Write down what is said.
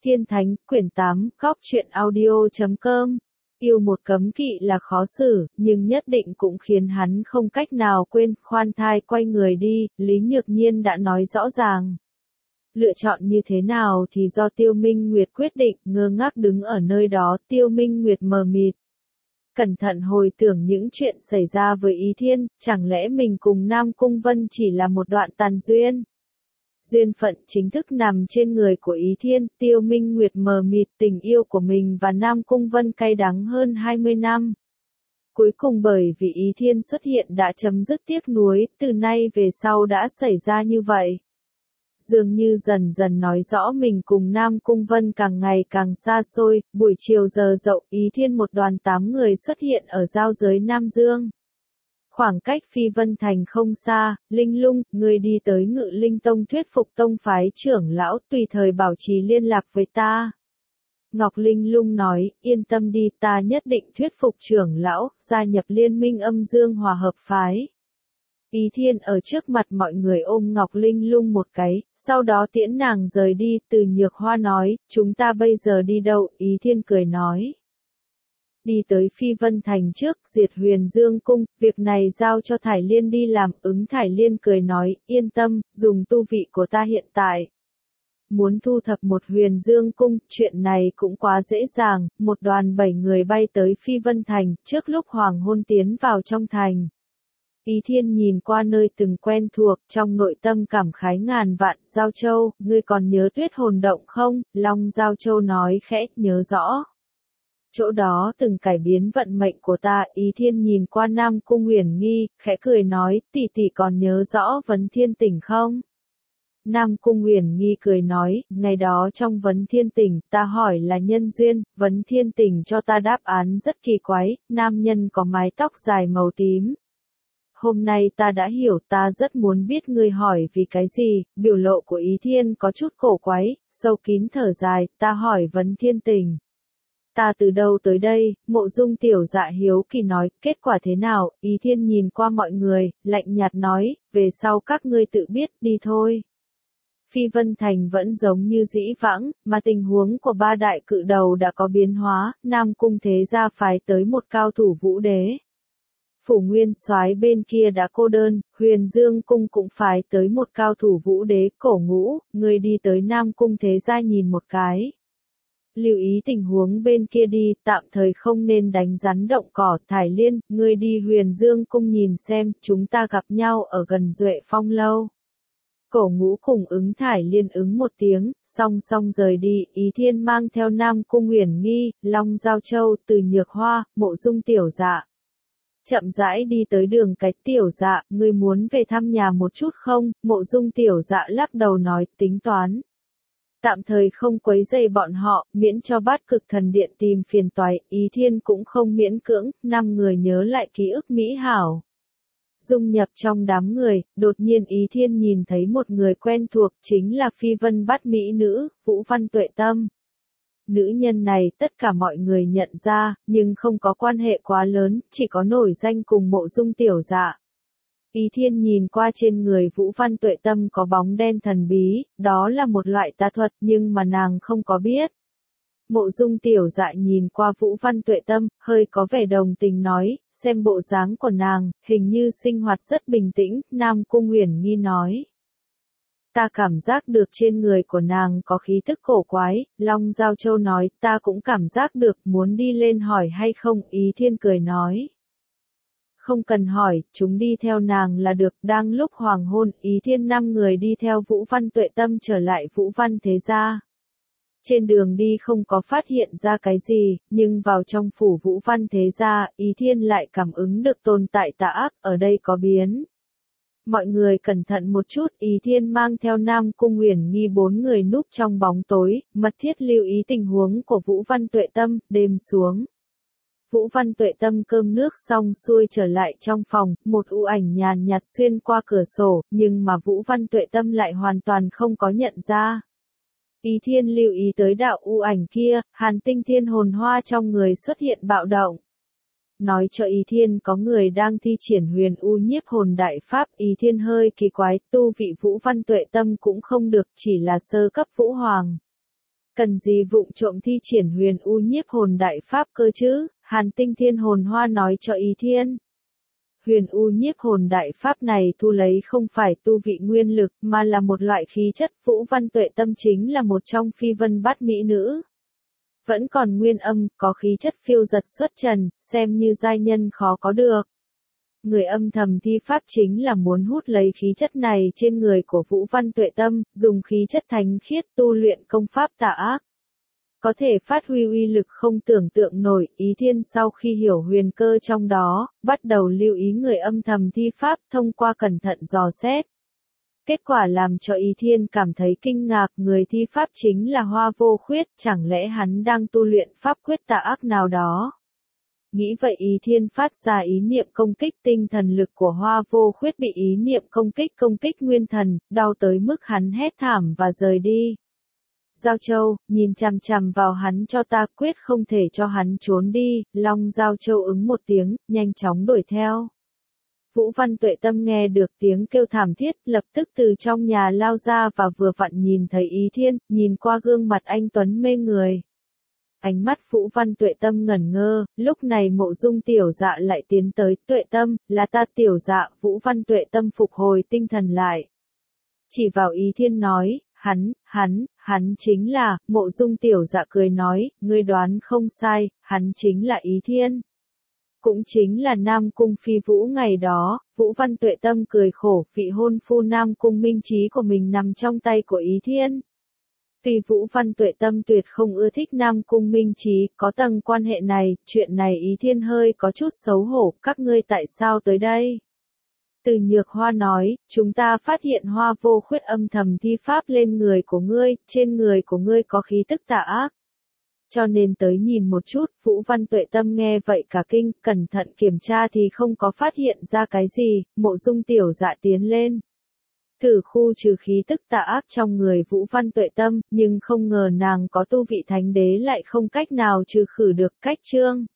Thiên Thánh, quyển 8, Góc truyện audio.com. Yêu một cấm kỵ là khó xử, nhưng nhất định cũng khiến hắn không cách nào quên, khoan thai quay người đi, Lý Nhược Nhiên đã nói rõ ràng. Lựa chọn như thế nào thì do Tiêu Minh Nguyệt quyết định, ngơ ngác đứng ở nơi đó, Tiêu Minh Nguyệt mờ mịt. Cẩn thận hồi tưởng những chuyện xảy ra với Ý Thiên, chẳng lẽ mình cùng Nam Cung Vân chỉ là một đoạn tàn duyên? Duyên phận chính thức nằm trên người của Ý Thiên, Tiêu Minh Nguyệt mờ mịt tình yêu của mình và Nam Cung Vân cay đắng hơn 20 năm. Cuối cùng bởi vì Ý Thiên xuất hiện đã chấm dứt tiếc nuối, từ nay về sau đã xảy ra như vậy. Dường như dần dần nói rõ mình cùng Nam Cung Vân càng ngày càng xa xôi, buổi chiều giờ dậu, Ý Thiên một đoàn 8 người xuất hiện ở giao giới Nam Dương. Khoảng cách Phi Vân Thành không xa, Linh Lung, người đi tới Ngự Linh Tông thuyết phục tông phái trưởng lão tùy thời bảo trì liên lạc với ta. Ngọc Linh Lung nói, yên tâm đi, ta nhất định thuyết phục trưởng lão, gia nhập liên minh Âm Dương Hòa Hợp phái. Ý Thiên ở trước mặt mọi người ôm Ngọc Linh Lung một cái, sau đó tiễn nàng rời đi, Từ Nhược Hoa nói, chúng ta bây giờ đi đâu, Ý Thiên cười nói. Đi tới Phi Vân Thành trước, diệt Huyền Dương Cung, việc này giao cho Thải Liên đi làm, Ứng Thải Liên cười nói, yên tâm, dùng tu vị của ta hiện tại. Muốn thu thập một Huyền Dương Cung, chuyện này cũng quá dễ dàng, một đoàn 7 người bay tới Phi Vân Thành, trước lúc hoàng hôn tiến vào trong thành. Ý Thiên nhìn qua nơi từng quen thuộc, trong nội tâm cảm khái ngàn vạn, Giao Châu, ngươi còn nhớ Tuyết Hồn Động không? Long Giao Châu nói khẽ, nhớ rõ. Chỗ đó từng cải biến vận mệnh của ta, Ý Thiên nhìn qua Nam Cung Uyển Nghi, khẽ cười nói, tỷ tỷ còn nhớ rõ Vấn Thiên Tỉnh không? Nam Cung Uyển Nghi cười nói, ngày đó trong Vấn Thiên Tỉnh, ta hỏi là nhân duyên, Vấn Thiên Tỉnh cho ta đáp án rất kỳ quái, nam nhân có mái tóc dài màu tím. Hôm nay ta đã hiểu, ta rất muốn biết ngươi hỏi vì cái gì, biểu lộ của Ý Thiên có chút cổ quái, sâu kín thở dài, ta hỏi Vấn Thiên Tỉnh. Ta từ đâu tới đây, Mộ Dung tiểu dạ hiếu kỳ nói, kết quả thế nào, Ý Thiên nhìn qua mọi người, lạnh nhạt nói, về sau các ngươi tự biết, đi thôi. Phi Vân Thành vẫn giống như dĩ vãng, mà tình huống của ba đại cự đầu đã có biến hóa, Nam Cung thế gia phái tới một cao thủ vũ đế. Phủ Nguyên Soái bên kia đã cô đơn, Huyền Dương Cung cũng phái tới một cao thủ vũ đế, Cổ Ngũ, người đi tới Nam Cung thế gia nhìn một cái. Lưu ý tình huống bên kia đi, tạm thời không nên đánh rắn động cỏ, Thải Liên, ngươi đi Huyền Dương Cung nhìn xem, chúng ta gặp nhau ở gần Duệ Phong lâu. Cổ Ngũ cùng Ứng Thải Liên ứng một tiếng, song song rời đi, Ý Thiên mang theo Nam Cung Uyển Nghi, Long Giao Châu, Từ Nhược Hoa, Mộ Dung tiểu dạ. Chậm rãi đi tới đường cái, tiểu dạ, ngươi muốn về thăm nhà một chút không? Mộ Dung tiểu dạ lắc đầu nói, tính toán. Tạm thời không quấy rầy bọn họ, miễn cho Bát Cực Thần Điện tìm phiền toái, Ý Thiên cũng không miễn cưỡng, 5 người nhớ lại ký ức mỹ hảo. Dung nhập trong đám người, đột nhiên Ý Thiên nhìn thấy một người quen thuộc, chính là Phi Vân Bát mỹ nữ, Vũ Văn Tuệ Tâm. Nữ nhân này tất cả mọi người nhận ra, nhưng không có quan hệ quá lớn, chỉ có nổi danh cùng Mộ Dung tiểu dạ. Ý Thiên nhìn qua trên người Vũ Văn Tuệ Tâm có bóng đen thần bí, đó là một loại tà thuật nhưng mà nàng không có biết. Mộ Dung tiểu dạ nhìn qua Vũ Văn Tuệ Tâm, hơi có vẻ đồng tình nói, xem bộ dáng của nàng, hình như sinh hoạt rất bình tĩnh, Nam Cung Uyển Nghi nói. Ta cảm giác được trên người của nàng có khí tức cổ quái, Long Giao Châu nói, ta cũng cảm giác được, muốn đi lên hỏi hay không, Ý Thiên cười nói. Không cần hỏi, chúng đi theo nàng là được, đang lúc hoàng hôn, Ý Thiên 5 người đi theo Vũ Văn Tuệ Tâm trở lại Vũ Văn thế gia. Trên đường đi không có phát hiện ra cái gì, nhưng vào trong phủ Vũ Văn thế gia, Ý Thiên lại cảm ứng được tồn tại tà ác, ở đây có biến. Mọi người cẩn thận một chút, Ý Thiên mang theo Nam Cung Uyển Nghi 4 người núp trong bóng tối, mật thiết lưu ý tình huống của Vũ Văn Tuệ Tâm, đêm xuống. Vũ Văn Tuệ Tâm cơm nước xong xuôi trở lại trong phòng, một u ảnh nhàn nhạt xuyên qua cửa sổ, nhưng mà Vũ Văn Tuệ Tâm lại hoàn toàn không có nhận ra. Ý Thiên lưu ý tới đạo u ảnh kia, Hàn Tinh Thiên hồn hoa trong người xuất hiện bạo động. Nói cho Ý Thiên có người đang thi triển Huyền U Nhiếp Hồn đại pháp, Ý Thiên hơi kỳ quái, tu vị Vũ Văn Tuệ Tâm cũng không được, chỉ là sơ cấp Vũ Hoàng. Cần gì vụng trộm thi triển huyền u nhiếp hồn đại pháp cơ chứ, Hàn Tinh Thiên Hồn Hoa nói cho Ý Thiên. Huyền u nhiếp hồn đại pháp này thu lấy không phải tu vị nguyên lực mà là một loại khí chất. Vũ Văn Tuệ Tâm chính là một trong phi vân bát mỹ nữ. Vẫn còn nguyên âm, có khí chất phiêu giật xuất trần, xem như giai nhân khó có được. Người âm thầm thi pháp chính là muốn hút lấy khí chất này trên người của Vũ Văn Tuệ Tâm, dùng khí chất thánh khiết tu luyện công pháp tà ác. Có thể phát huy uy lực không tưởng tượng nổi. Ý Thiên sau khi hiểu huyền cơ trong đó, bắt đầu lưu ý người âm thầm thi pháp thông qua cẩn thận dò xét. Kết quả làm cho Ý Thiên cảm thấy kinh ngạc, người thi pháp chính là Hoa Vô Khuyết, chẳng lẽ hắn đang tu luyện pháp quyết tà ác nào đó. Nghĩ vậy Ý Thiên phát ra ý niệm công kích, tinh thần lực của Hoa Vô Khuyết bị ý niệm công kích nguyên thần, đau tới mức hắn hét thảm và rời đi. Giao Châu, nhìn chằm chằm vào hắn cho ta, quyết không thể cho hắn trốn đi. Long Giao Châu ứng một tiếng, nhanh chóng đuổi theo. Vũ Văn Tuệ Tâm nghe được tiếng kêu thảm thiết, lập tức từ trong nhà lao ra và vừa vặn nhìn thấy Ý Thiên, nhìn qua gương mặt anh tuấn mê người. Ánh mắt Vũ Văn Tuệ Tâm ngẩn ngơ, lúc này Mộ Dung Tiểu Dạ lại tiến tới. Tuệ Tâm, là ta Tiểu Dạ. Vũ Văn Tuệ Tâm phục hồi tinh thần lại. Chỉ vào Ý Thiên nói, hắn chính là. Mộ Dung Tiểu Dạ cười nói, ngươi đoán không sai, hắn chính là Ý Thiên. Cũng chính là Nam Cung Phi Vũ ngày đó. Vũ Văn Tuệ Tâm cười khổ, vị hôn phu Nam Cung Minh Trí của mình nằm trong tay của Ý Thiên. Tuy Vũ Văn Tuệ Tâm tuyệt không ưa thích Nam Cung Minh Trí, có tầng quan hệ này, chuyện này Ý Thiên hơi có chút xấu hổ. Các ngươi tại sao tới đây? Từ Nhược Hoa nói, chúng ta phát hiện Hoa Vô Khuyết âm thầm thi pháp lên người của ngươi, trên người của ngươi có khí tức tà ác. Cho nên tới nhìn một chút. Vũ Văn Tuệ Tâm nghe vậy cả kinh, cẩn thận kiểm tra thì không có phát hiện ra cái gì. Mộ Dung Tiểu Dạ tiến lên, thử khu trừ khí tức tà ác trong người Vũ Văn Tuệ Tâm, nhưng không ngờ nàng có tu vị thánh đế lại không cách nào trừ khử được. Cách chương